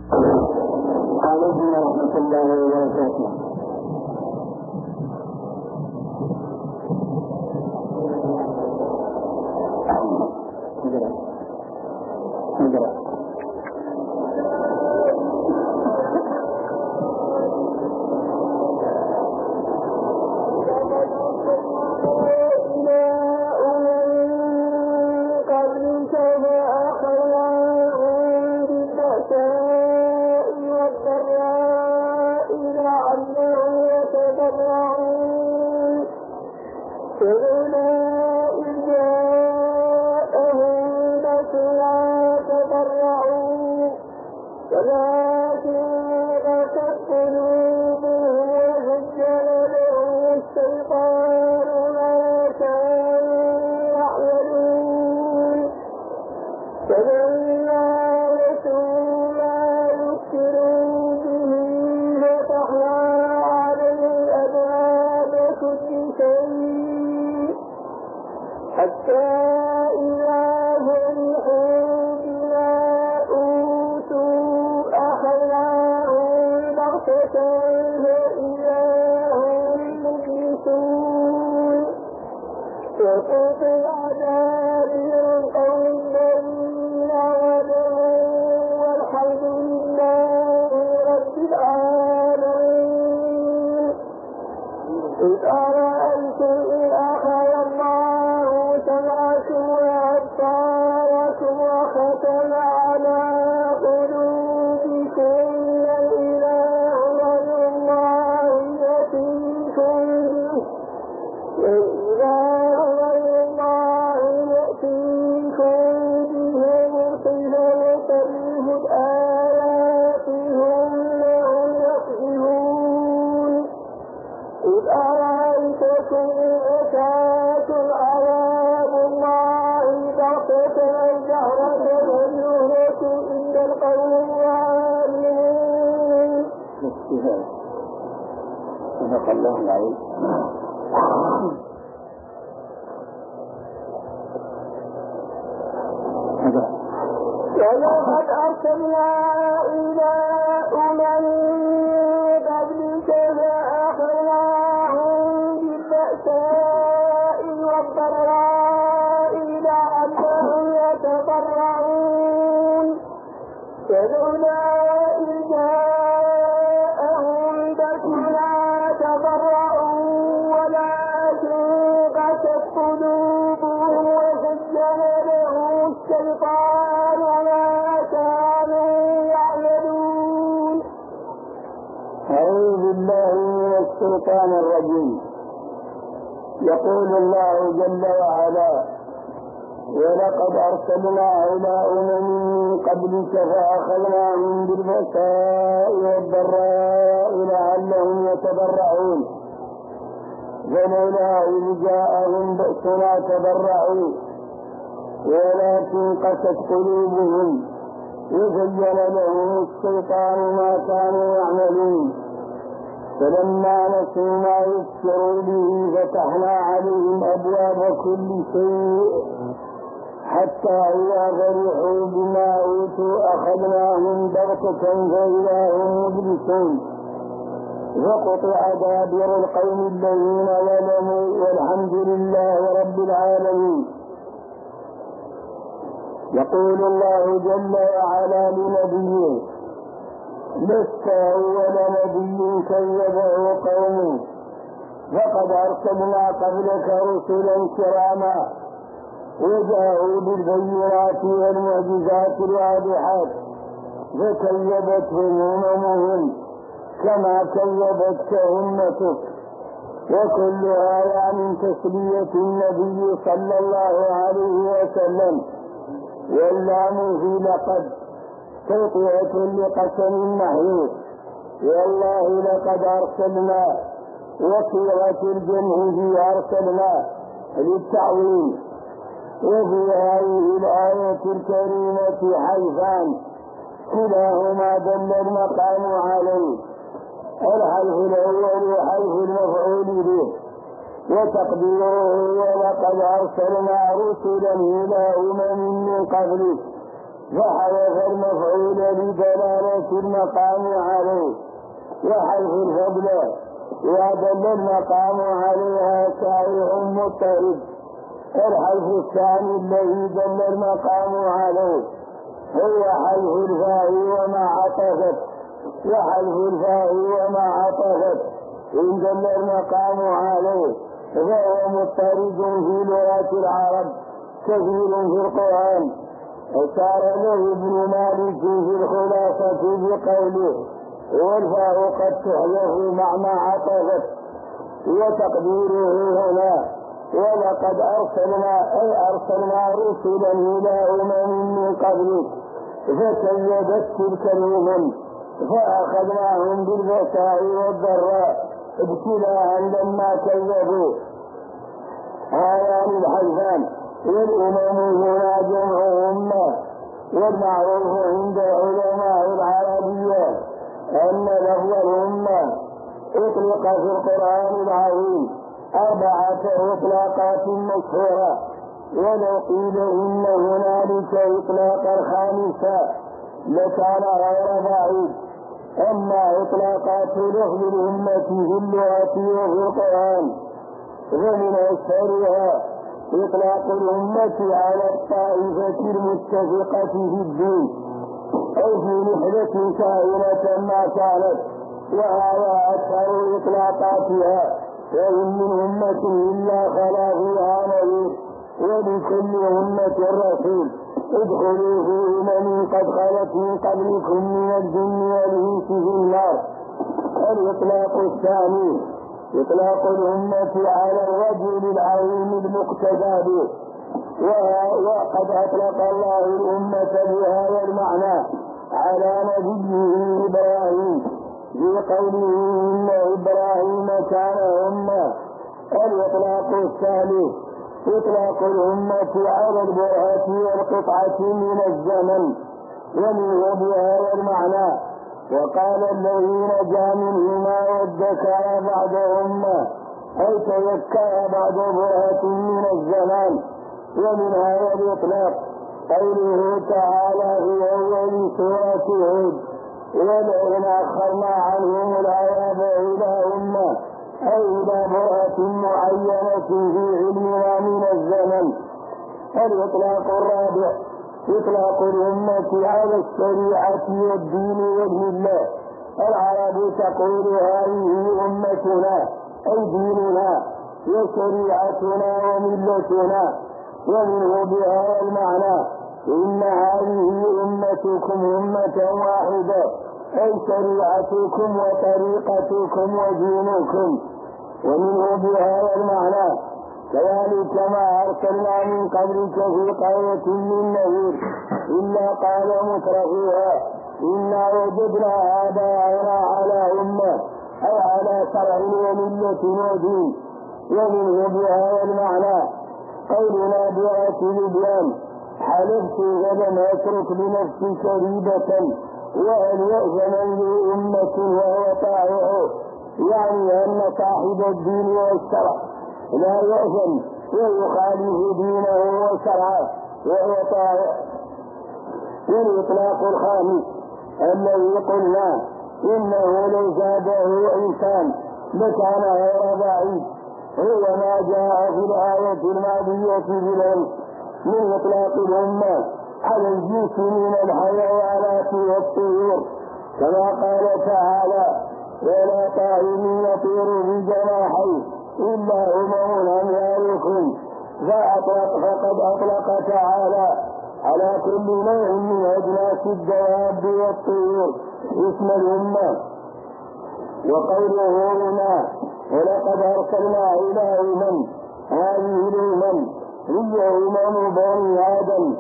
عليكم ورحمة الله وبركاته. ولقد أرسلنا إلى أمم قبلك فأخذناهم بالبأساء والضراء لعلهم يتضرعون فلولا إذ جاءهم بأسنا تضرعوا ولكن قست قلوبهم وزين لهم الشيطان أعوذ بالله من الشيطان الرجيم. يقول الله جل وعلا: ولقد أرسلنا إلى أمم من قبلك فأخذناهم بالبأساء والضراء لعلهم يتضرعون فلولا إذ جاءهم بأسنا تضرعوا ولكن قست قلوبهم وزين لهم الشيطان ما كانوا يعملون فلما نسوا ما يذكروا به فتحنا عليهم أبواب كل شيء حتى إذا فرحوا بما أوتوا أخذناهم بغتة فإذا هم مبلسون فقطع دابر القوم الذين ظلموا والحمد لله رب العالمين. يقول الله جل وعلا لنبيه: لست أول نبي كذبه قومه فقد أرسلنا قبلك رسلا كراما وجاءوا بالبينات والمعجزات الواضحات فكذبتهم أممهم كما كذبتك أمتك وكل هذا من تسلية النبي صلى الله عليه وسلم. واللام في لقد توطئة لقسم محيط. والله لقد أرسلنا وصيغة الجمع في أرسلنا للتعظيم. وفي هذه الآية الكريمة حيثان كلاهما دل المقام عليه: الحيث الأول حيث المفعول به وتقديره ولقد أرسلنا رسلا إلى أمم من قبلك فحذف المفعول لدلالة المقام عليه، وحيث الفضل ودل المقام عليها سائر مضطرب. الحيث الثاني الذي دل المقام عليه هو حيث الفاء وما عطفت، وحيث الفاء وما عطفت إن دل المقام عليه فهو مضطرد في لغة العرب كثير في القرآن. أشار له ابن مالك في الخلاصة بقوله: والفاء قد تحذف مع ما عطفت، وتقديره هنا: ولقد أرسلنا رسلا إلى من قبلك فكذبت تلك الأمم فأخذناهم بالبأساء والضراء ابتلاء لما كذبوا. هذان الحيثان. والأمم هنا جمع أمة. والمعروف عند علماء العربية أن لفظ الأمة أطلق في القرآن العظيم 4 إطلاقات مشهورة، ولو قيل إن هنالك إطلاقا خامسا لكان غير بعيد. أما إطلاقات لفظ الأمة في اللغة وفي القرآن فمن أشهرها إطلاق الأمة على الطائفة المتفقة في الدين أو في نحلة كائنة ما كانت، وهذا أشهر إطلاقاتها. وإن من أمة إلا خلا فيها نذير، ولكل أمة رسول: ادخلوا في أمم قد خلت من قبلكم من الجن والإنس في النار. الإطلاق الثاني إطلاق الأمة على الرجل العظيم المقتدى به، وقد أطلق الله الأمة بهذا المعنى على نبيه إبراهيم في قوله: إن إبراهيم كان أمة. الإطلاق الثالث إطلاق الأمة على البرهة والقطعة من الزمن، ومنه بهذا المعنى: وقال الذي نجا منهما وادكر بعد أمة، أي تذكر بعد برهة من الزمان. ومن هذا الإطلاق قوله تعالى في أول سورة هود: ولئن أخرنا عنهم العذاب إلى أمة، أي إلى برهة معينة في علمنا من الزمن. الإطلاق الرابع إطلاق الأمة على الشريعة والدين والملة. العرب تقول: هذه أمتنا، أي ديننا وشريعتنا وملتنا. ومنه بهذا المعنى: إن هذه أمتكم أمة واحدة، أي شريعتكم وطريقتكم ودينكم. ومنه بهذا المعنى: كذلك ما أرسلنا من قبلك في قرية من نذير إلا قال مترفوها: إنا وجدنا آباءنا على أمة، أي على شرع وملة ودين. ومنه بهذا المعنى قولنا برسول البيان: حلفت فلم أترك لنفسي شريبة وأن يأذن لي أمة وهو طائعه، يعني أن صاحب الدين والشرع لا يأذن ويخالف دينه وشرعه وهو طائع. والإطلاق الخامس الذي قلنا إنه لو زاده إنسان لكان غير بعيد، هو ما جاء في الآية الماضية بالأمس من إطلاق الأمة على الجنس من الحيوانات والطيور، كما قال تعالى: ولا طائر يطير بجناحيه إلا أمم أمثالكم. فقد أطلق تعالى على كل نوع من أجناس الدواب والطيور اسم الأمة. وقوله هنا: ولقد أرسلنا إلى أمم، هذه الأمم هي أمم بني آدم،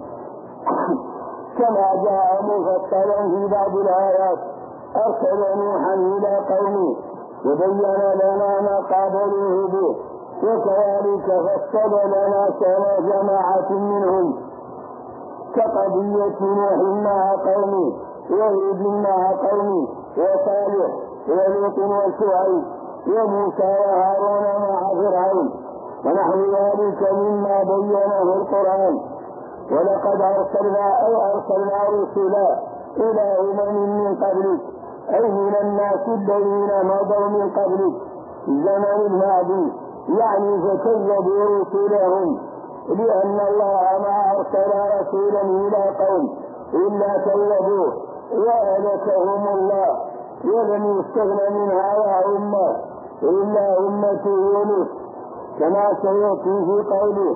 كما جاء مفصلا في بعض الآيات: أرسل نوحا إلى قومه وبين لنا ما قابلوه به، وكذلك فصل لنا شأن جماعة منهم كقضية نوح مع قومه، وهود مع قومه، وصالح ولوط وشعيب وموسى وهارون مع فرعون، ونحو ذلك مما بينه القرآن. ولقد أرسلنا رسلا إلى من قبلك، أي من الناس الذين مضوا من قبلك الزمن الماضي، يعني فكذبوا رسلهم، لأن الله ما أرسل رسولا إلى قوم إلا كذبوه وأهلكهم الله. ولم يستغن من هذا أمة إلا أمة يونس، كما سيأتي في قوله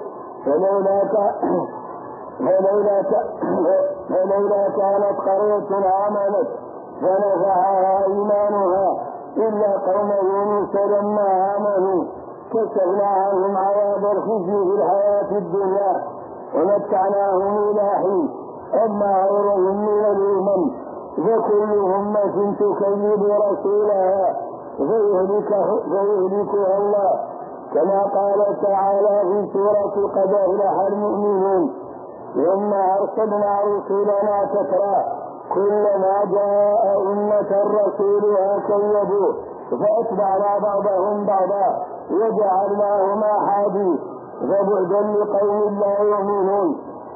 فلولا كانت قرية آمنت فنفعها إيمانها إلا قوم يونس لما آمنوا كشفنا عنهم عذاب الخزي في الحياة الدنيا ومتعناهم إلى حين. أما غيرهم من الأمم فكل أمة تكذب رسولها فيهلكها الله، كما قال تعالى في سورة قد أفلح المؤمنون: ثم أرسلنا رسلنا تترى كلما جاء أمة رسولها كذبوه فأتبعنا بعضهم بعضا وجعلناهم أحاديث فبعدا لقوم لا يؤمنون.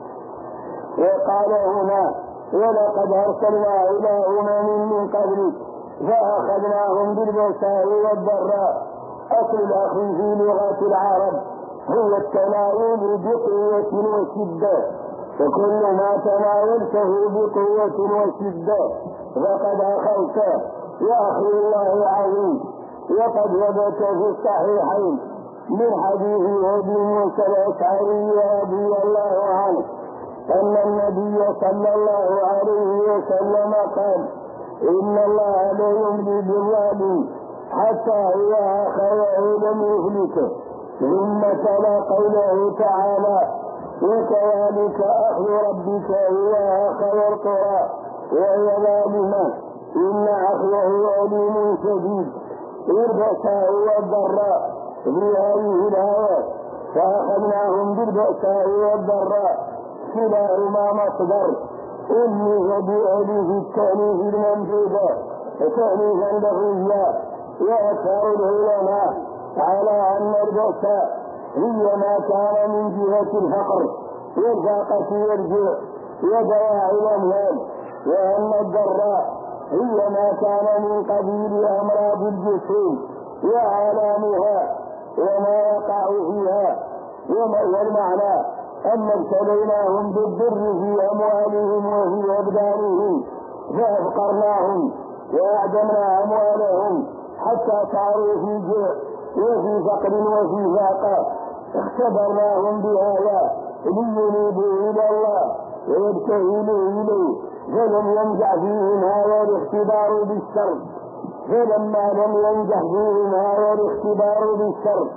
وقال هنا: ولقد أرسلنا إلى من قبلك فأخذناهم بالبأساء والضراء. أصل الأخذ في لغة العرب هو التناول بقوة وشدة، فكل ما تناولته بقوة وشدة فقد أخذته، وأخذ الله عظيم. وقد ثبت في الصحيحين من حديث أبي موسى الأشعري رضي الله عنه أن النبي صلى الله عليه وسلم قال: إن الله لا يملي بالظالم حتى إذا أخذه لم يهلكه. ثم تلا قوله تعالى: وكذلك أخذ ربك إذا أخذ القرى وهي ظالمة إن أخذه أليم شديد. البأساء والضراء في هذه الآيات فأخذناهم بالبأساء والضراء كلاهما مصدر ألف بألف التأليف الممدودة تأليفا لفظيا. وأكثر العلماء على أن البأساء هي ما كان من جهة الفقر والفاقة والجوع ودواعي الأموال، وأن الضراء هي ما كان من قبيل أمراض الجسوم وآلامها وما يقع فيها. والمعنى أن ابتليناهم بالضر في أموالهم وفي أبدانهم فأفقرناهم وأعدمنا أموالهم حتى صاروا في جوع وفي فقر وفي فاقة. اختبرناهم بهذا لينيبوا إلى الله ويبتهلوا إليه، فلم ينجح فيهم هذا الاختبار بالشر. فلما لم ينجح فيهم هذا الاختبار بالشر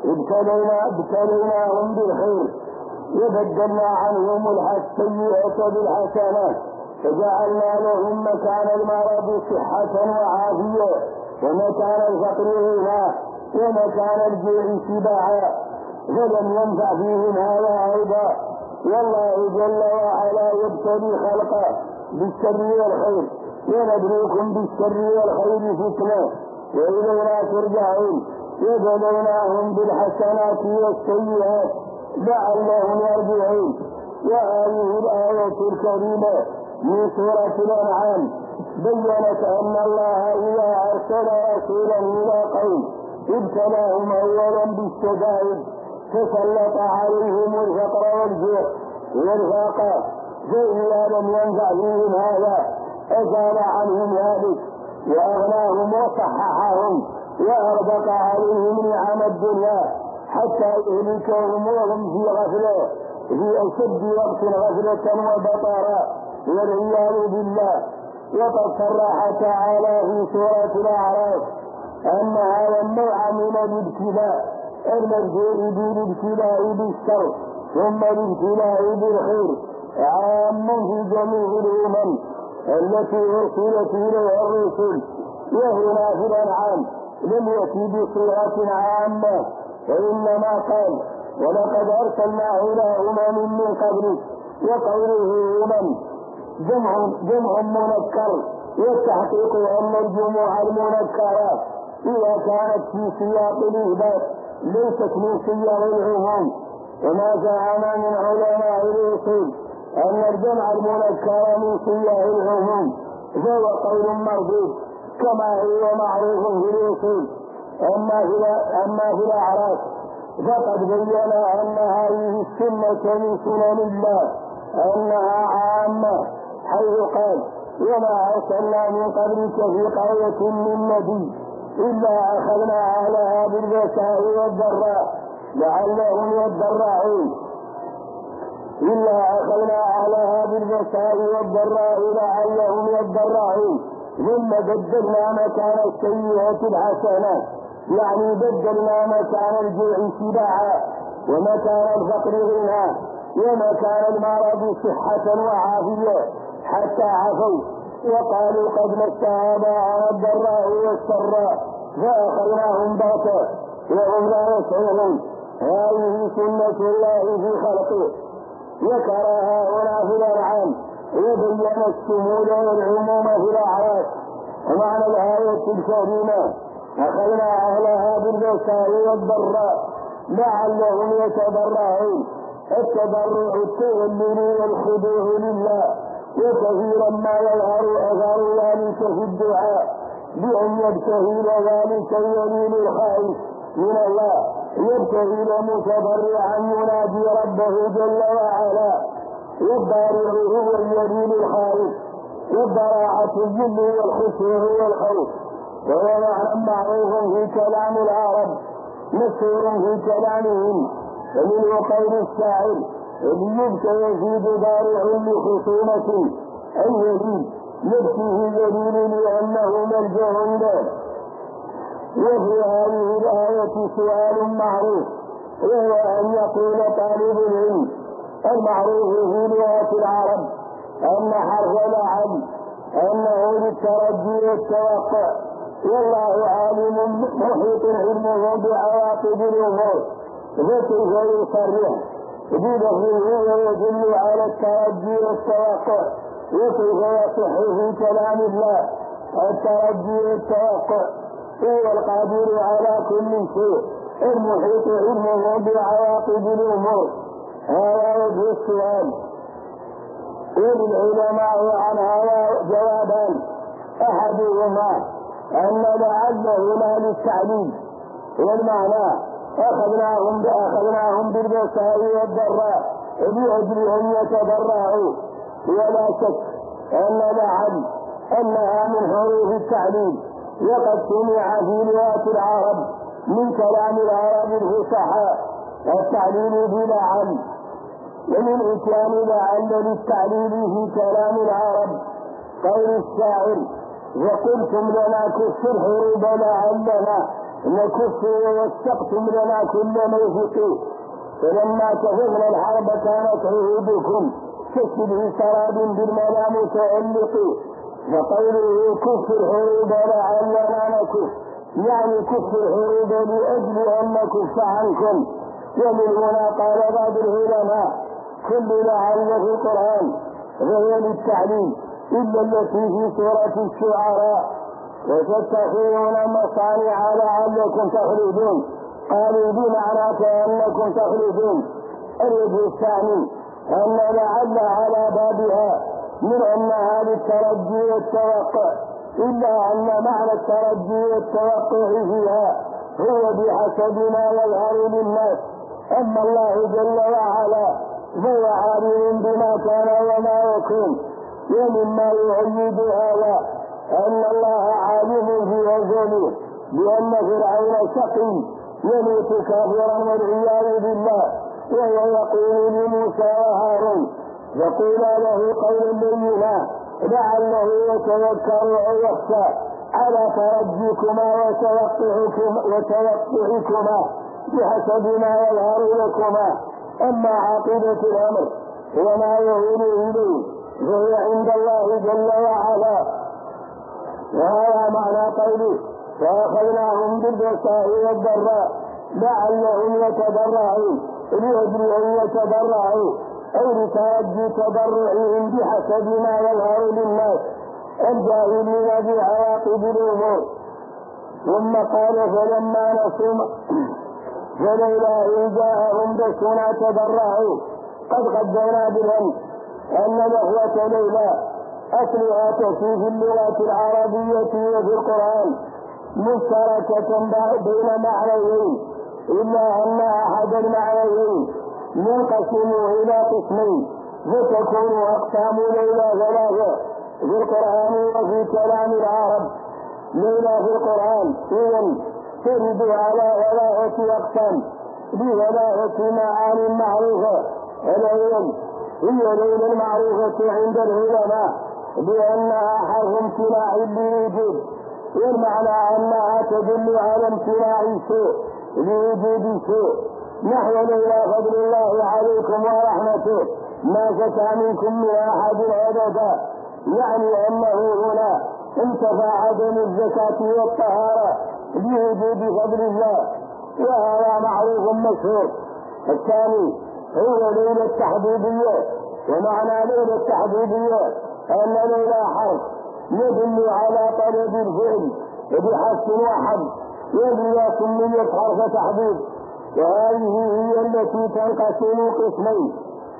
ابتليناهم بالخير وبدلنا عنهم السيئة بالحسنات، فجعلنا لهم مكان المرض صحة وعافية ومكان الفقر غنى ومكان الجوع شبعا. فلم ينفع فيهم هذا أيضا. والله جل وعلا يبتلي خلقه بالشر والخير ونبلوكم بالشر والخير فتنة وإلينا ترجعون. وبلوناهم بالحسنات والسيئات لعلهم يرجعون. وهذه الآية الكريمة من سورة الأنعام بيّنت أن الله إذا أرسل رسولا إلى قوم ابتلاهم أولا بالشدائد فسلط عليهم الفقر والجوع والفاقة، فإذا لم ينفع فيهم هذا أزال عنهم ذلك وأغناهم وصححهم وأربق عليهم نعم الدنيا حتى يهلكهم وهم في غفلة في أشد وقت غفلة وبطارة والعياذ بالله. وقد صرح تعالى في سورة الأعراف أن هذا النوع من الابتلاء المبدوء بالابتلاء بالشر ثم الابتلاء بالخير عام في جميع الأمم التي أرسلت إليها الرسل. وهنا في الأنعام لم يأتي بصيغة عامة، وإنما قال: ولقد أرسلنا إلى من قبلك. وقوله جمع منكر، والتحقيق أن الجموع المنكرات إذا كانت في سياق الإثبات ليست من سياق العموم. وما زعم من علماء الأصول أن الجمع المنكر من صيغ العموم فهو قول مردود كما هو معروف في الأصول. أما في الأعراف فقد بين أن هذه السنة من سنن الله أنها عامة، حيث قال: وما أرسلنا من قبلك في قرية من نبي إلا أخذنا أهلها بالبأساء والضراء لعلهم يضرعون ثم بدلنا مكان السيئة الحسنة، يعني بدلنا مكان الجوع شباعا ومكان الفقر غنى ومكان المرض صحة وعافية، حتى عفوا وقالوا قد مس آباءنا الضراء والسراء فأخذناهم بغتة وهم لا يشعرون. هذه سنة الله في خلقه. ذكرها هنا في الأنعام وبين الشمول والعموم في الأعراف. ومعنى الآية الكريمة: أخذنا أهلها بالبأساء والضراء لعلهم يتضرعون. التضرع التذلل والخضوع لله، وكثيرا ما يظهر أثر ذلك في الدعاء بأن يبتهل ذلك اليمين الخائف من الله، يبتهل متضرعا ينادي ربه جل وعلا. والضارع هو اليمين الخائف، والضراعة الذل والخشوع والخوف، وهو معنى معروف في كلام العرب مشهور في كلامهم. ومنه قول الشاعر: ليبكي يزيد ضارع لخصومة اليمين يبكيه ذليل لأنه ملجأ له. وفي هذه الآية سؤال معروف، وهو أن يقول طالب العلم: المعروف في لغة العرب أن حرف لعل أنه للترجي والتوقع، والله عالم محيط علمه بعواقب الأمور، فكيف يصرح بلفظه ويدل على الترجي والتوقع؟ وكيف يصح في كلام الله الترجي والتوقع؟ هو القادر على كل شيء المحيط علمه بعواقب الأمور. هذا وجه السؤال. وللعلماء عن هذا جوابان: أحدهما أن لعله لا للتعليل، والمعنى أخذناهم بالبأساء والضراء لأجل أن يتضرعوا. ولا شك أن لعل أنها من حروف التعليل، وقد سمع في لغة العرب من كلام العرب الفصحاء التعليل بلعل، ومن إتيان لعل للتعليل في كلام العرب قول الشاعر: وقلتم لنا كف الحروب لعلنا نكف ووثقتم لنا كل موثق، فلما كفرنا الحرب كانت عهودكم كشبه سراب بالملا متعلق. فقوله كف الحروب لعلنا نكف يعني كف الحروب لأجل أن نكف عنكم. ومن هنا قال بعض العلماء: كل لعل في القرآن وهي للتعليم إلا التي في سورة الشعراء: وتتخذون مصانع لعلكم تخلدون. قالوا بمعنى كأنكم تخلدون. الوجه الثاني أن لعل على بابها من أنها للترجي والتوقع، إلا أن معنى الترجي والتوقع فيها هو بحسب ما يظهر للناس. أما الله جل وعلا فهو عالم بما كان وما يكون. ومما يؤيد هذا أن الله عالم في أزله بأن فرعون شقي يموت كافرا والعياذ بالله، وهو يقول لموسى وهارون: يقول له قولا بينا لعله يتذكر أو يخشى على ترجيكما وتوقعكما بحسب ما يظهر لكما. أما عاقبة الأمر وما يهون إليه فهو عند الله جل وعلا. وهذا معنى قوله: فأخذناهم بالبأساء والضراء لعلهم يتضرعون، لأجل أن يتضرعوا أو لترجي تضرعهم بحسب ما يظهر للناس الجاهلين بعواقب الأمور. ثم قال: فلما نسوا فلولا إن جاءهم بأسنا تضرعوا. قد قدرنا بالأمس أن نحوة ليلى أصلها تأتي في اللغة العربية وفي القرآن مشتركة بين معنيين، إلا أن أحد المعنيين ينقسم إلى قسمين، فتكون أقسام ليلى ثلاثة في القرآن وفي كلام العرب. ليلى في القرآن إذن ترد على ثلاثة أقسام بثلاثة معان معروفة. الأول هي ليلى المعروفة عند العلماء بأنها حرف امتناع لوجود، والمعنى أنها تدل على امتناع الشيء لوجود شيء، نحو ليلى فضل الله عليكم ورحمته ما زكى منكم من أحد أبدا، يعني أنه هنا انتفى عدم الزكاة والطهارة لوجود فضل الله، وهذا معروف مشهور. الثاني هو ليلى التحديدية، ومعنى ليلى التحديدية أن ليلى حرف يدل على طلب الفعل بحث واحد، وإذا سميت حرف تحديد. وهذه هي التي تنقسم قسمين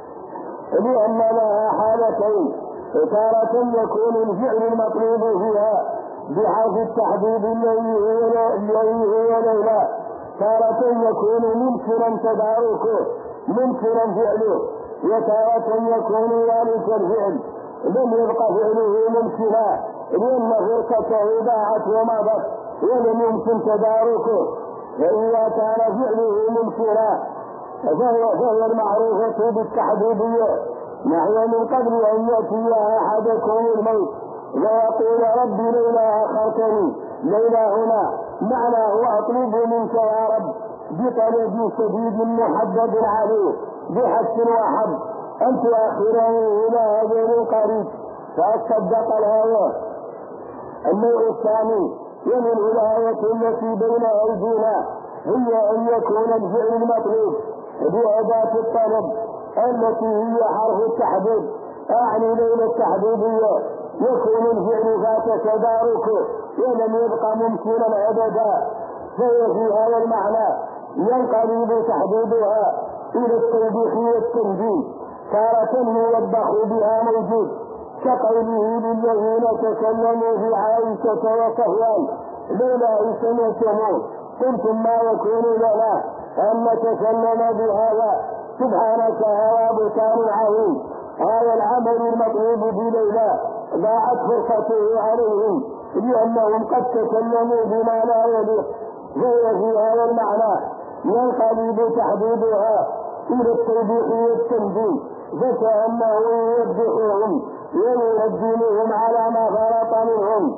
لأن لها حالتين، تارة يكون الفعل المطلوب فيها بحرف التحديد الذي هو ليلى، تارة يكون ممكنا تداركه ممكنا فعله، وتارة يكون ذلك الفعل لم يبقى فعله ممكنا لأن فرصته ضاعت ومضت ولم يمكن تداركه. وإذا كان فعله ممكنا فهو المعروفة بالتحديدية، نحو من قبل أن يأتي أحدكم الموت ويقول ربي لولا أخرتني. ليلى هنا معناه أطلب منك يا رب بطلب شديد محدد عليه بحث واحد أن تؤخرني إلى أجل قريب فأصدق الآية. النوع الثاني ومن الآية التي بين أيدينا هي أن يكون الفعل المطلوب بأداة الطلب التي هي حرف التحديد، أعني ليلى التحديدية يكون الفعل فات تداركه ولم يبقى ممكنا أبدا، فهي في هذا المعنى ينقلب تحديدها إلى التوبيخ والتنجيل، تارة يوبخ بها موجود كقوله للذين تكلموا في عائشة وصفوان لولا سمعتموه قلتم ما يكون لنا أن نتكلم بهذا سبحانك هذا بهتان عظيم. هذا العمل المطلوب بليلى ضاعت فرصته عليهم لأنهم قد تكلموا بما لا يليق، فهي في هذا المعنى ينقلب تحديدها إلى التوبيخ والتنجيل، فكأنه يوبخهم وينجلهم على ما فرط منهم.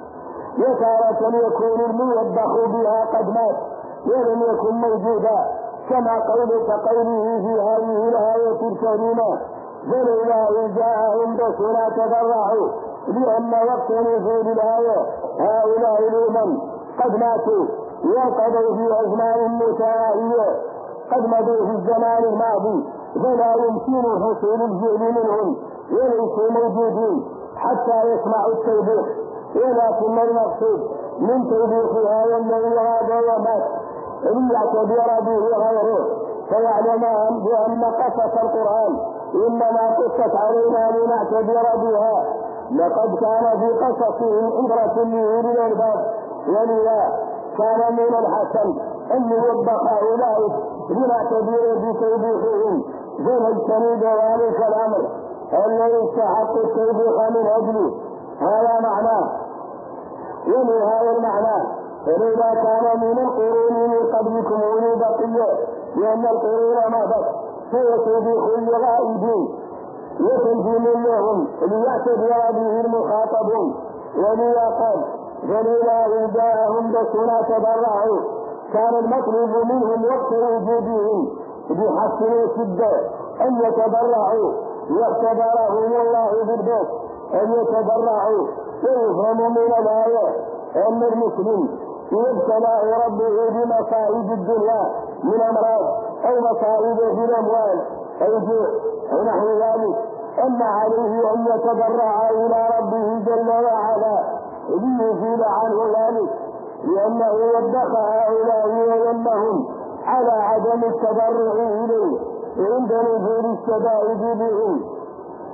وتارة يكون الموبخ بها قد مات ولم يكن موجودا، كما قوله في هذه الآية الكريمة فلولا إذ جاءهم بأسنا تضرعوا، لأن وقت نزول الآية هؤلاء الأمم قد ماتوا وانقضوا في أزمان متواهية قد مضوا في الزمان الماضي، فلا يمكن حصول الجهل منهم وليسوا موجودين حتى يسمعوا التوبيخ. ولكن المقصود من توبيخ هذا الذي غاب ومات ليعتبر به غيره، فيعلم بأن قصص القرآن إنما قصت علينا لنعتبر بها، لقد كان في قصصهم عبرة لأولي الألباب، ولذا كان من الحسن أن يوبخ أولئك لنعتبر بتوبيخهم فنجتنب ذلك الأمر الذي يستحق التوبيخ من أجله. هذا معناه. ومن هذا المعنى فلذا كان من القرون من قبلكم أولي بقية، لأن القرون مضت فيتوبيخ للغائبين وتنزيل لهم ليعتبر به المخاطبون. ولذا قال فلولا إذ جاءهم بأسنا تضرعوا، كان المطلوب منهم وقت وجودهم بحث وشدة أن يتضرعوا، واختبرهم الله بالبيت أن يتضرعوا. ويفهم من الآية أن المسلم يبتلى ربه بمصائب الدنيا من أمراض أو مصائب في الأموال أو جوع أو نحو ذلك، أن عليه أن يتضرع إلى ربه جل وعلا ليزيل عنه ذلك، لأنه وبخ هؤلاء وذمهم على عدم التضرع إليه عند نزول الشدائد بهم.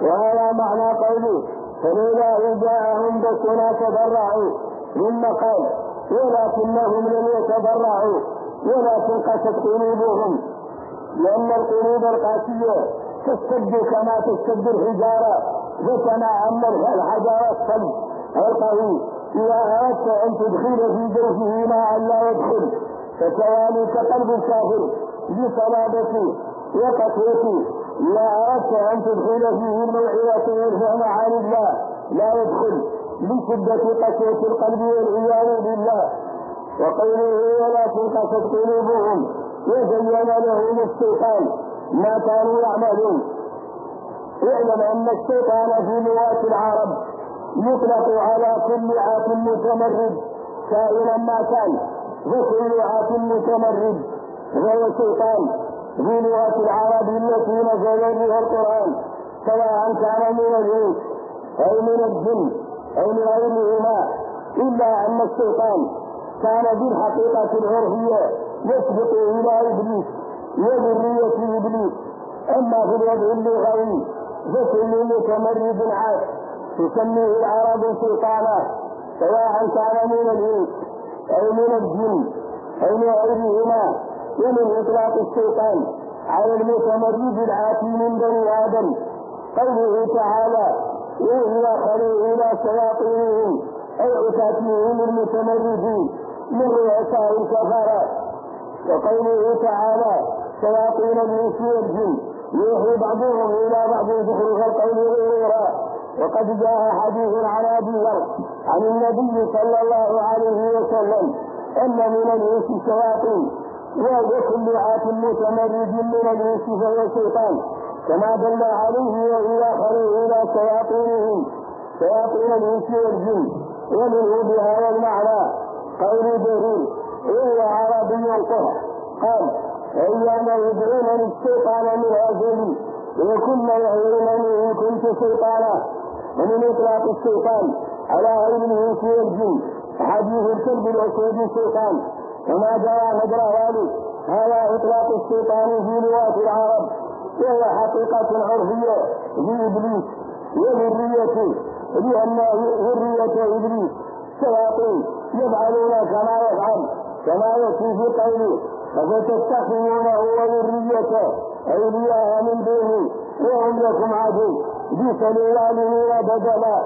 وهذا معنى قوله فلولا جاءهم بأسنا تضرعوا، ثم قال ولكنهم لم يتضرعوا ولكن قست قلوبهم، لأن القلوب القاسية تشتد كما تشتد الحجارة، وكما أن الحجر الصلب القوي إذا أردت أن تدخل في جوفه ماء لا يدخل، فكذلك قلب الكافر بصلابته وقسوته إذا أردت أن تدخل فيه الموعظة والفهم عن الله لا يدخل لشدة قسوة القلب والعياذ بالله. وقوله ولكن قست قلوبهم وزين لهم الشيطان ما كانوا يعملون. اعلم أن الشيطان في لغة العرب يطلق على كل عاق متمرد كائنا ما كان، وكل عاق متمرد وهو شيطان في لغة العرب التي نزل بها القرآن، سواء كان من الإنس أو من الجن أو من غيرهما، إلا أن الشيطان كان بالحقيقة العرفية يسبق إلى إبليس وذرية إبليس. أما في الوضع اللغوي فكل متمرد عاد تسميه العرب شيطانا، سواء كان من الإنس أو من الجن أو من غيرهما. ومن إطلاق الشيطان على المتمرد العاتي من بني آدم قوله تعالى وإذا خلوا إلى شياطينهم أو عتاتهم المتمردين من رؤساء الكفرة، وقوله تعالى شياطين الإنس والجن يوحي بعضهم إلى بعض زخرف القول غرورا. وقد جاء حديث عن أبي ذر عن النبي صلى الله عليه وسلم أن من الإنس شياطين، وكل عات متمرد من الإنس فهو شيطان كما دل عليه وإذا خلوا إلى شياطينهم شياطين الإنس والجن. ومنه بهذا المعنى قول جرير وهو عربي قرح قال أيما يدعونني الشيطان من أجلي وكنا يعينني إن كنت شيطانا. ومن إطلاق الشيطان على غير الإنس والجن حديث الكلب الأسود الشيطان كما جاء مجرى ذلك. هذا إطلاق الشيطان في لغة العرب، وهو حقيقة عرفية لإبليس وذريته، لأن ذرية إبليس شياطين يفعلون كما يفعل كما يأتي في قوله فتتخذونه وذريته أولياء من دونه وهم لكم عدو بئس للظالمين بدلا.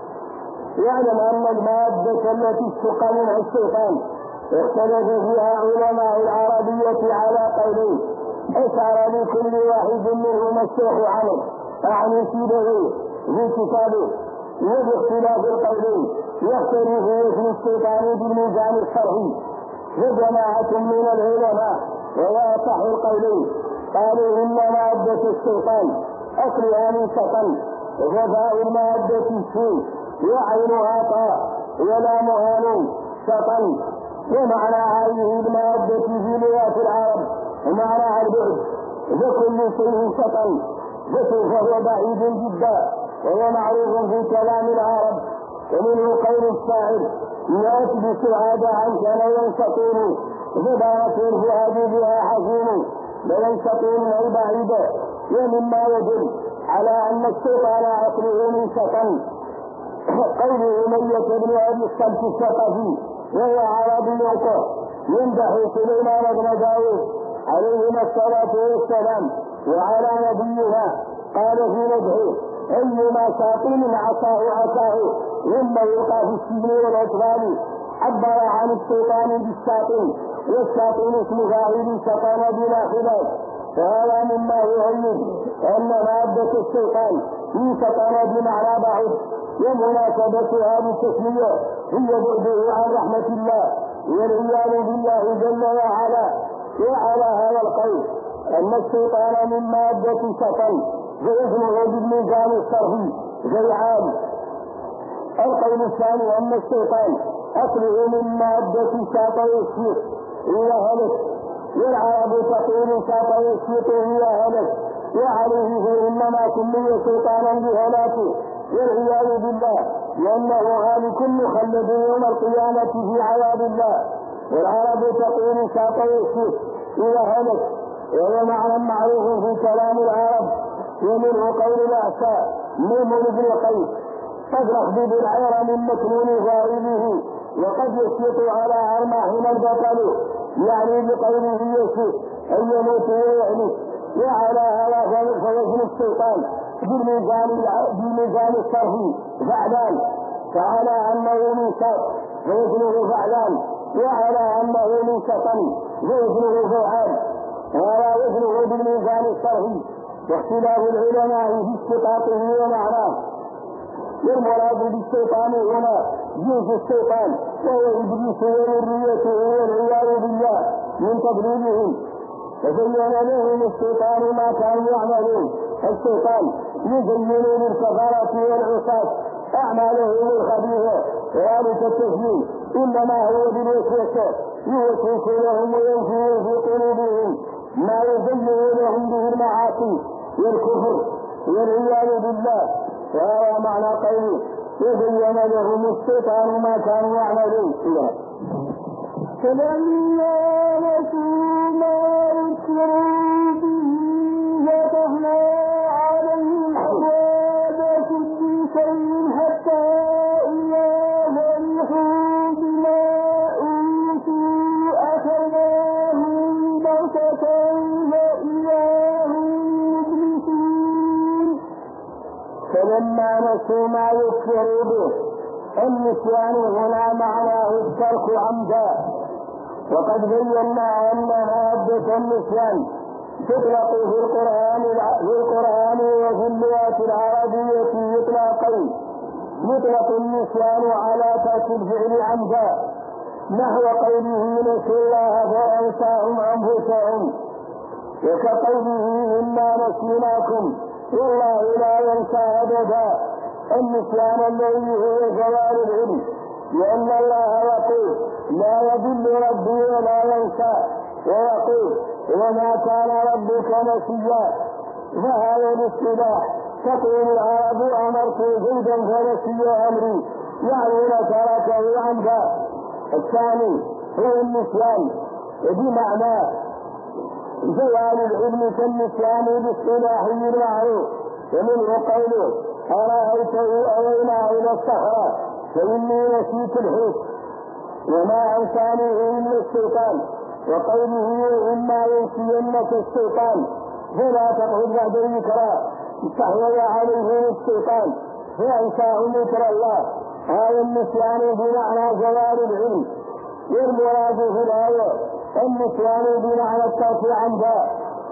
يعلم أن المادة التي اشتق منها الشيطان اختلف فيها علماء العربية على قولين، أشعر لكل واحد منهما الشيخ عمر أعني سيده في كتابه. وباختلاف القولين يختلف اسم الشيطان بالميزان الشرعي. وجماعة من العلماء ويصح القولين قالوا إن مادة الشيطان أصلها من شطن، وفاء المادة السين وعينها طاء ولامها نون شطن. ومعنى هذه المادة في لغة العرب ومعنى البعد، وكل شيء شطن فهو بعيد جدا، وهو معروف في كلام العرب. ومنه قول الشاعر يأتي سعاد عنك لينشطون فبارك الفؤاد بها حزين لينشطون أي بعيدة. ومما يدل على أن الشيطان عقله من شطن قول أمية بن أبي الصلت الثقفي وهو عربي قرح يمدح سليمان بن داود عليهما الصلاة والسلام وعلى نبيها، قال في مدحه أيما شاطين عصاه ثم يلقى في السجن والأطفال. عبر عن الشيطان بالشاطين، والشاطين اسم فاعل شطن بلا خلاف. فهذا مما يؤيد أن مادة الشيطان في شطن بمعنى بعد، ومناسبتها بالتسمية هي بعده عن رحمة الله والعياذ بالله جل وعلا. وعلى هذا القول أن الشيطان من مادة شطن فاسمه بالميزان الصرفي جيعان. القول الثاني أن الشيطان أصله من مادة شاطئ الشيط إلى هلك، والعرب تقول شاطئ الشيط إلى هلك، وعليه فإنما سمي شيطانا بهلاكه والعياذ بالله، لأنه هالك مخلد يوم القيامة في عذاب الله. والعرب تقول شاطئ الشيط إلى هلك، وهو معنى معروف في كلام العرب. ومنه قول الأعشاء ميمون بن قيس قد يخضب العير من مكنون غائبه وقد يسلط على أرماحنا البطل يعني بقوله يسوع أن يموت ويهلك وعلى هذا فوزن الشيطان بالميزان الصرفي فعلان فعلى أنه ميثاق فوزنه فعلان وعلى أنه ميثاقا فوزنه فعال ولا وزنه بالميزان الصرفي واختلاف العلماء في اشتقاقه ومعناه والمراد بالشيطان هنا جنس الشيطان وهو إبليس وذريته والعياذ بالله من تضليلهم فزين لهم الشيطان ما كانوا يعملون الشيطان يزين للكفرة والعصاة أعمالهم الخبيثة ذلك التزيين إنما هو بالوسوسة يوسوس لهم وينفي في قلوبهم ما يزين لهم به المعاصي والكفر والعياذ بالله وهذا معنى قوله يزين لهم الشيطان ما كانوا يعملون فلما نسوا ما ذكروا به فتحنا عليهم أبواب كل شيء حتى إذا فرحوا بما أوتوا أخذناهم بغتة فإذا هم مبلسون. فلما نسوا ما ذكروا به النسيان هنا معناه الترك عمدا وقد بينا أن مادة النسيان تطلق في القرآن وفي اللغة العربية إطلاقين يطلق النسيان على ترك الفعل عمدا نحو قوله نسوا الله فأنساهم أنفسهم وكقوله إنا نسيناكم والله لا ينسى أبدا النسيان الذي هو زوال العلم لأن الله يقول لا يضل ربي ولا ينسى ويقول وما كان ربك نسيا فهذا الاصطلاح تقول العرب أمرت زيدا فنسي أمري يعني تركه عمدا. الثاني هو النسيان بمعنى زوال العلم كالنسيان باصطلاحه المعروف ومنه قوله أرأيته أوينا إلى الصحراء فإني نسيت الحوت وما أنسانيه إلا الشيطان وقوله إما ينسينك الشيطان فلا تقعد بعد ذكرى استحوذ عليه الشيطان فأنساه ذكر الله. هذا النسيان بمعنى زوال العلم والمراد في الآية النسيان بمعنى الترك عمدا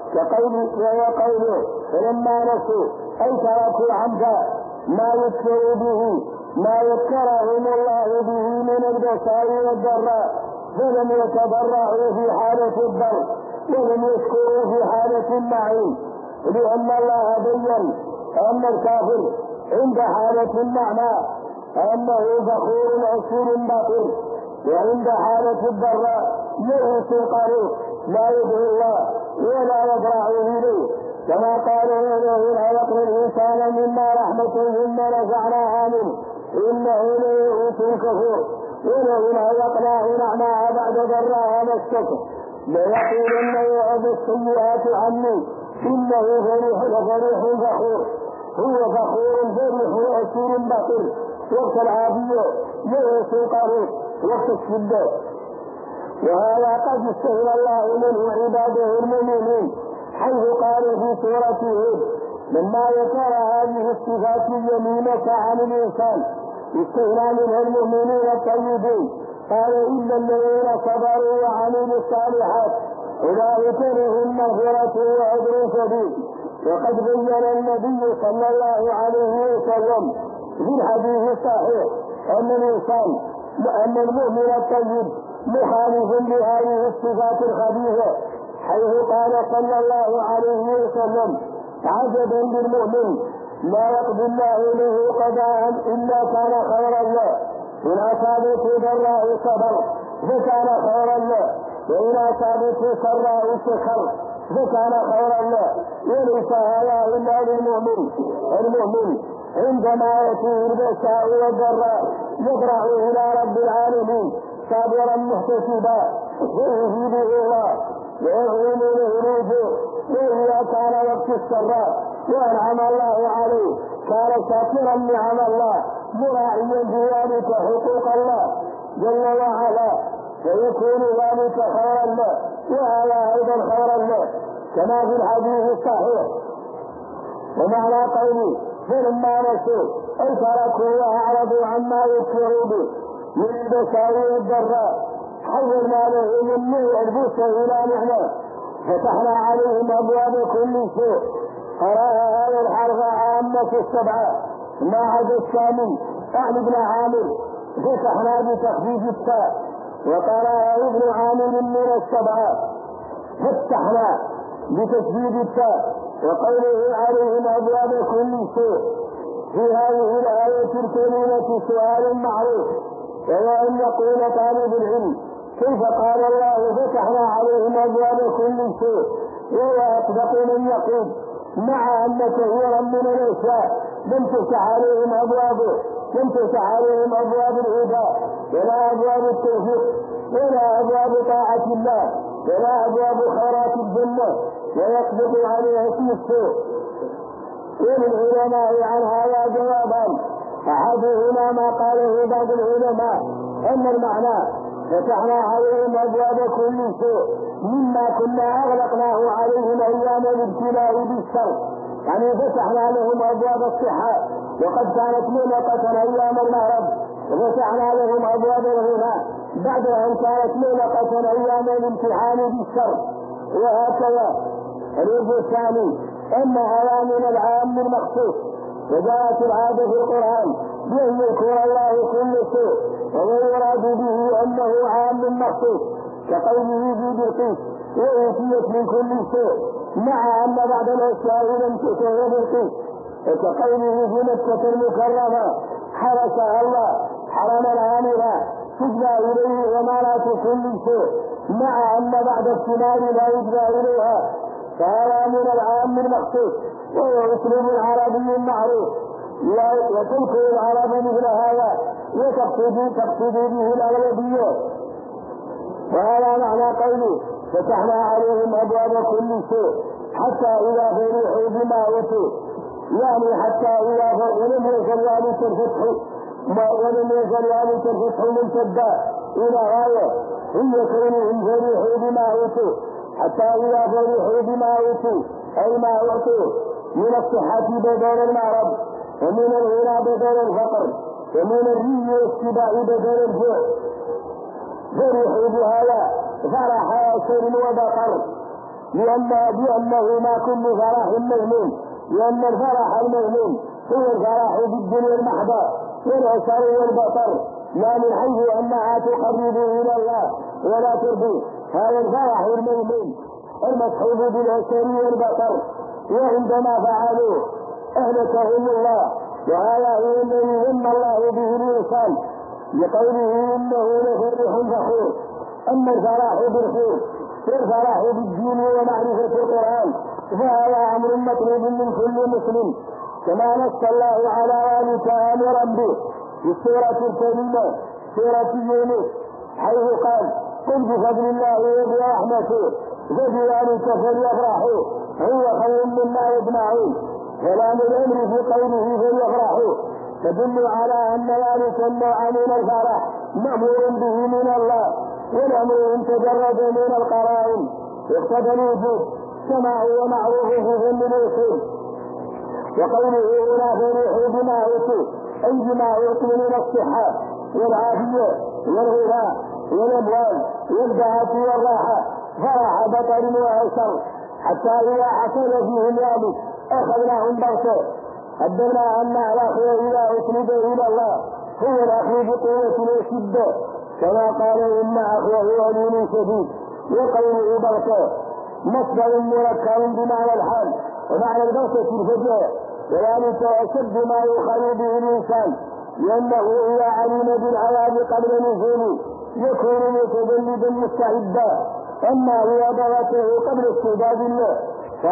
وقوله فلما نسوا أي تركوا عمدا ما يذكروا به ما ذكرهم الله به من البشر والضراء فلم يتضرعوا في حالة الضر ولم يشكروا في حالة النعيم لأن الله بين أن الكافر عند حالة النعماء أنه فخور عسير باطل وعند حالة الضراء يئس قريب لا يدعو الله ولا يضرع إليه كما قال ولئن خلقنا الإنسان مما رحمة ثم نزعناها منه إنه ليئوس كفور ولئن خلقناه نعماء بعد ضراء مسته ليقولن يعد السيئات عني إنه فرح فخور هو فخور فرح عسير باطل وقت العافية يئس قريب وقت الشدة. وهذا قد استهل الله منه عباده المؤمنين حيث قال في سورة هود لما ذكر هذه الصفات اليمينة عن الإنسان استهلا منها المؤمنين الطيبين قال إن الذين صبروا وعملوا الصالحات أولئك لهم مغفرة وأجر كبير. وقد بين النبي صلى الله عليه وسلم في الحديث الصحيح أن المؤمن الطيب مخالف لهذه الصفات الخبيثة حيث قال صلى الله عليه وسلم عجبا للمؤمن لا يقضي الله له قضاء إلا كان خيرا له إن أصابته ضراء صبر فكان خيرا له وإن أصابته سراء شكر فكان خيرا له وليس هذا إلا للمؤمن. المؤمن عندما يأتيه البأساء والضراء يضرع إلى رب العالمين صابرا محتسبا ويجيبه الله ويعلم له رجوع وإذا كان وقت السراء وأنعم الله عليه كان شاكرا نعم الله مراعيا بذلك حقوق الله جل وعلا، فيكون ذلك خيرا له، وهذا أيضا خيرا له كما في الحديث الصحيح. ومعنى قوله فلما نسوا أي تركوا وأعرضوا عما يكفروا به من البشر والضراء حولنا لهم من البؤس إلى نعمة، فتحنا عليهم أبواب كل شيء. قرأ هذا الحرف عامة السبعة ما عدا الثامن عن ابن عامر فتحنا بتخفيف التاء، وقرأ ابن عامر من السبعة فتحنا بتشديد التاء، وقوله عليهم أبواب كل شيء. في هذه الآية الكريمة سؤال معروف، وهو أن يقول طالب العلم كيف قال الله فتحنا عليهم أبواب كل شيء، وهو أصدق من يقول مع أن كثيرا من الأشياء لم تفتح عليهم أبوابه، لم تفتح عليهم أبواب الهدى ولا أبواب التوفيق ولا أبواب طاعة الله ولا أبواب خيرات الجنة، ويصدق عليها اسم السوء. وللعلماء عن هذا جوابان، أحدهما ما قاله بعض العلماء أن المعنى فتحنا عليهم أبواب كل شيء مما كنا أغلقناه عليهم أيام الابتلاء بالشر، يعني فتحنا لهم أبواب الصحة وقد كانت مغلقة أيام المرض، وفتحنا لهم أبواب الغنى بعد أن كانت مغلقة أيام الامتحان بالشر. وهكذا الوجه الثاني أن هذا من العام المخصوص، وجاءت العادة في القرآن بأن يذكر الله كل شيء، ويراد به أنه عام مخصوص كقوله في بلقيس وأوتيت من كل شيء، مع أن بعض الأشياء لم تؤتى بلقيس، وكقوله في مكة المكرمة حرسها الله حرما آمنا تجلى إليه ومالات كل شيء، مع أن بعد الثمار لا يجلى إليها، فهذا من العام المخصوص، وهو أسلوب عربي معروف، وتذكر العرب مثل هذا وتقصد به الأغلبية. وهذا معنى قوله فتحنا عليهم أبواب كل شيء حتى إذا فرحوا بما أوتوا، يعني حتى إذا ولم يزل ذلك الفتح ممتدا إلى غاية هي كونهم فرحوا بما أوتوا، حتى إذا فرحوا بما أوتوا أي ما أعطوا من الصحة بدل المرض، ومن الغنى بدل الفقر، ومن الري والسباع بدل الجوع، فرحوا بهذا فرح سر وبقر، بأنه ما كل فرح مذموم، لأن الفرح المذموم هو الفرح في الدنيا المحضة والعسر والبطر، لا من حيث أنها تقرب إلى الله ولا ترضي. هذا الفرح المذموم المسحوب بالعسر والبطر، وعندما فعلوا أهلكهم الله، وهذا هو الذي ذم الله به الإنسان لقوله إنه لفرح فخور. أما الفرح بالخير والفرح بالدين ومعرفة القرآن فهذا أمر مطلوب من كل مسلم، كما نص الله على ذلك آمرا به في السورة الكريمة سورة يونس، حيث قال قل بفضل الله وبرحمته فبذلك فليفرحوا هو خير مما يجمعون. كلام الأمر في قوله فليفرحوا تدل على أن ذلك النوع من الفرح مأمور به من الله، والأمر إن تجرد من القرائن يقتضي الوجوب كما هو معروف في ظن الأصول. وقوله هنا فرحوا بما أوتوا أي بما أوتوا من الصحة والعافية والغنى والأموال والدهة والراحة فرح بطر وعسر، حتى إذا حصل فيهم ذلك أخذناهم بغتة. قدرنا أن الأخذ إذا أسند إلى الله هو الأخذ بقوة وشدة، كما قال إن أخذه أليم شديد. وقوله بغتة مصدر مركب بمعنى الحال ومعنى البغتة الفجأة، وذلك أشد ما يخل به الإنسان، لأنه إذا علم بالعذاب قبل نزوله يكون متجلدا مستعدا، أما إذا بغته قبل استعداد الله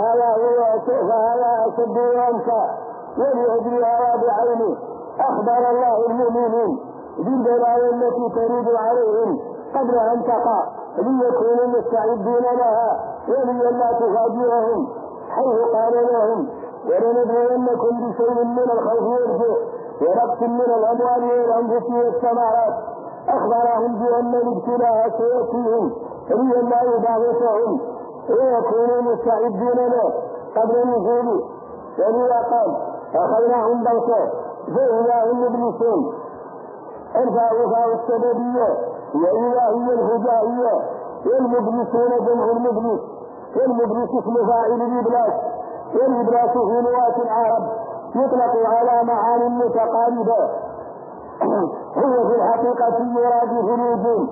فهذا أشد وأنسى. ولأجل هذا بعينه أخبر الله المؤمنين بالبلاء التي تريد عليهم قبل أن تقع ليكونوا مستعدين لها ولئلا تفاجئهم، حيث قال لهم ولنبلونكم بشيء من الخوف والجوع ونقص من الأموال والأنفس والثمرات. أخبرهم بأن الابتلاء سيأتيهم لئلا يباغتهم ويكونوا مستعدين له قبل نزوله. ولذا قال أخذناهم بغتة فإذا هم مبلسون. الفاء فاء السببية وإذا هي الهجائية. والمبلسون جمع المبلس، والمبلس اسم فاعل الإبلاس، والإبلاس في لغات العرب يطلق على معاني متقاربة. هو في الحقيقة يراد الهجوم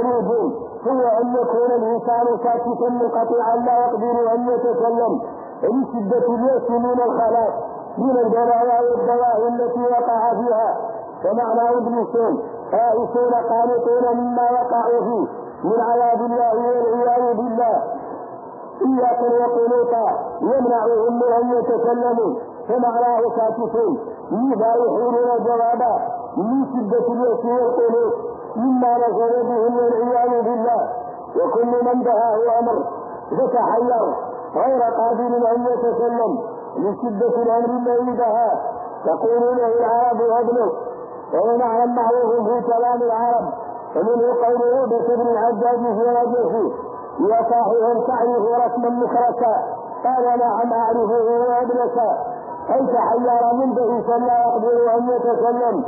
هو أن يكون الإنسان ساكتا منقطعا لا يقدر أن يتكلم لشدة اليأس من الخلاف من البلايا والدواء التي وقع فيها. فمعنى مبلسون خائفون قانطون مما وقعوا فيه من عذاب الله والعياذ بالله. إياك وقنوطا يمنعهم من أن يتكلموا. فمعناه ساكتون لذا يحيلون جوابا من شدة اليأس والقنوط مما نزل بهم والعياذ بالله. وكل من دهاه أمر فتحير غير قادر أن يتكلم لشدة الأمر الذي دهاه تقول له العرب أبنك. وهو معنى معروف في كلام العرب. ومنه قوله بكبر الحجاج في وجهه يا صاحبا تعرف رسما مكرسا قال نعم أعرفه وأبنك. أي تحير من بئيسا لا يقدر أن يتكلم.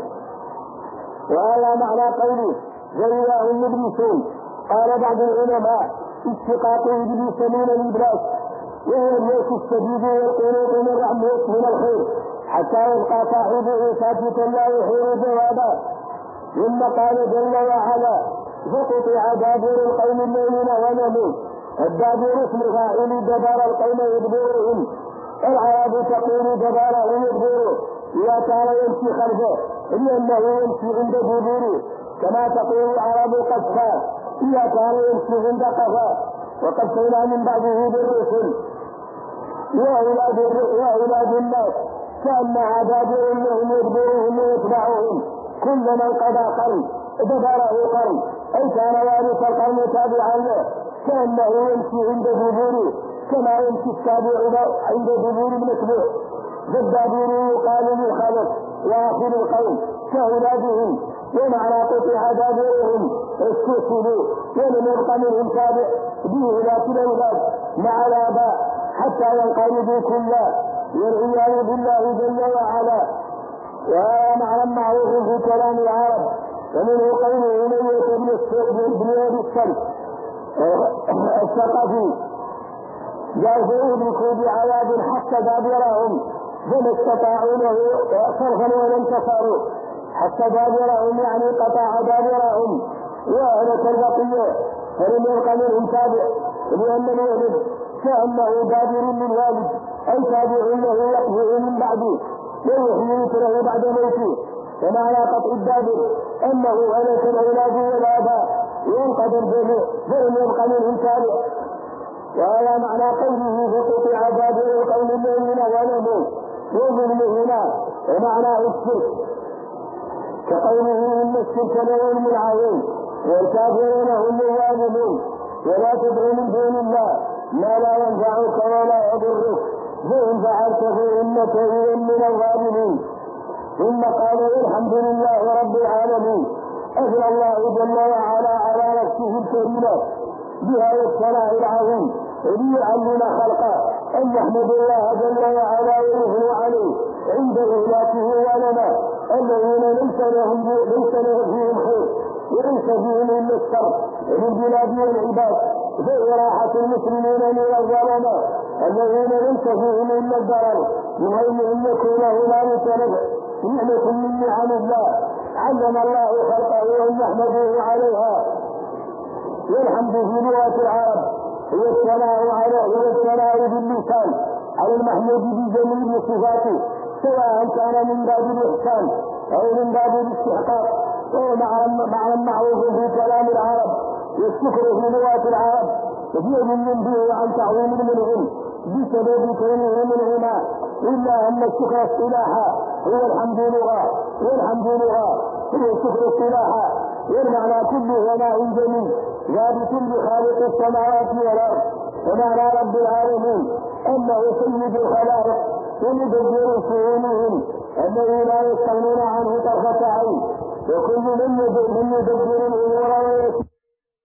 وهذا معنى قوله فإذا هم مبلسون. قال بعض العلماء اشتقاق إبليس من الإبلاس وهو اليأس الشديد والقنوط من الخير حتى يبقى صاحبه ساكتا لا يحير جوابا. ثم قال جل وعلا فقطع دابر القوم الذين ظلموا. الدابر اسم فاعل دبر القوم يدبرهم. العرب تقول دبره يدبره إذا كان يمشي خلفه لأنه يمشي عند دبره، كما تقول العرب قفا إذا كان يمشي عند قفا. وقفينا من بعده بالرسل وأولاد الناس كأنها دابر لهم يدبرهم ويتبعهم كل من قضى قرن دبره قرن أي كان وارث القرن تابعا له كأنه يمشي عند دبره كما يمشي التابع عند دبور المتبوع. فالدابر يقال للخلق وآخر القوم كأولادهم. ومعنى قطع دابرهم استوصلوا ولم يبق منهم تابع بإهلاك الأولاد مع الآباء حتى ينقلبوا كلا والعياذ بالله جل وعلا. وهذا معنى معروف في كلام العرب. ومنه قوله أمية بن أبي الصلت الثقفي جاء فأدركوا بعذاب حتى دابرهم فما استطاعوا له صرفا ولا انتصروا. حتى دابرهم يعني قطع دابرهم وأهلك البقية فلم يبق منهم تابع لأن الولد كأنه دابر للوالد أي تابع له يقضي من بعده ويحيي مثله بعد موته. ومعنى قطع الدابر أنه هلك الأولاد والآباء وانقضى الجميع فلم يبق منهم تابع. وهذا معنى قوله فقطع دابر القوم الذين ظلموا وظلموا هنا ومعناه الشرك كقوله إن الشرك لظلم عظيم والكافرون هم الظالمون. ولا تدع من دون الله ما لا ينفعك ولا يضرك فإن فعلت فإنك إذا من الظالمين. ثم قال الحمد لله رب العالمين. أثنى الله جل وعلا على نفسه الكريمة بهذا الثناء العظيم ليعلم خلقه أن يحمد الله جل وعلا ويثنوا عليه عند إهلاكه ولنا الذين ليس لهم فيهم خير وليس فيهم إلا الشر للبلاد والعباد. فإراحة المسلمين من الظلمة الذين ليس فيهم إلا الضرر من غير أن يكون هنالك نعمة من نعم الله علم الله خلقه أن يحمدوه عليها. والحمد في لغة العرب هو الثناء باللسان على المحمود بجميع صفاته سواء كان من باب الإحسان أو من باب الاستحقاق. وهو معنى معروف في كلام العرب. والشكر في لغة العرب كثير ينبه عن تعظيم المنعم بسبب كونه منعما إلا أن الشكر اصطلاحا هو الحمد لله والحمد لله هو الشكر اصطلاحا. والمعنى كل ثناء جميل ثابت بخالق السماوات والأرض ومعنى رب العالمين أنه سيد الخلائق ومدبر شؤونهم الذي لا يستغنون عنه طرفة عين، وكل من يدبر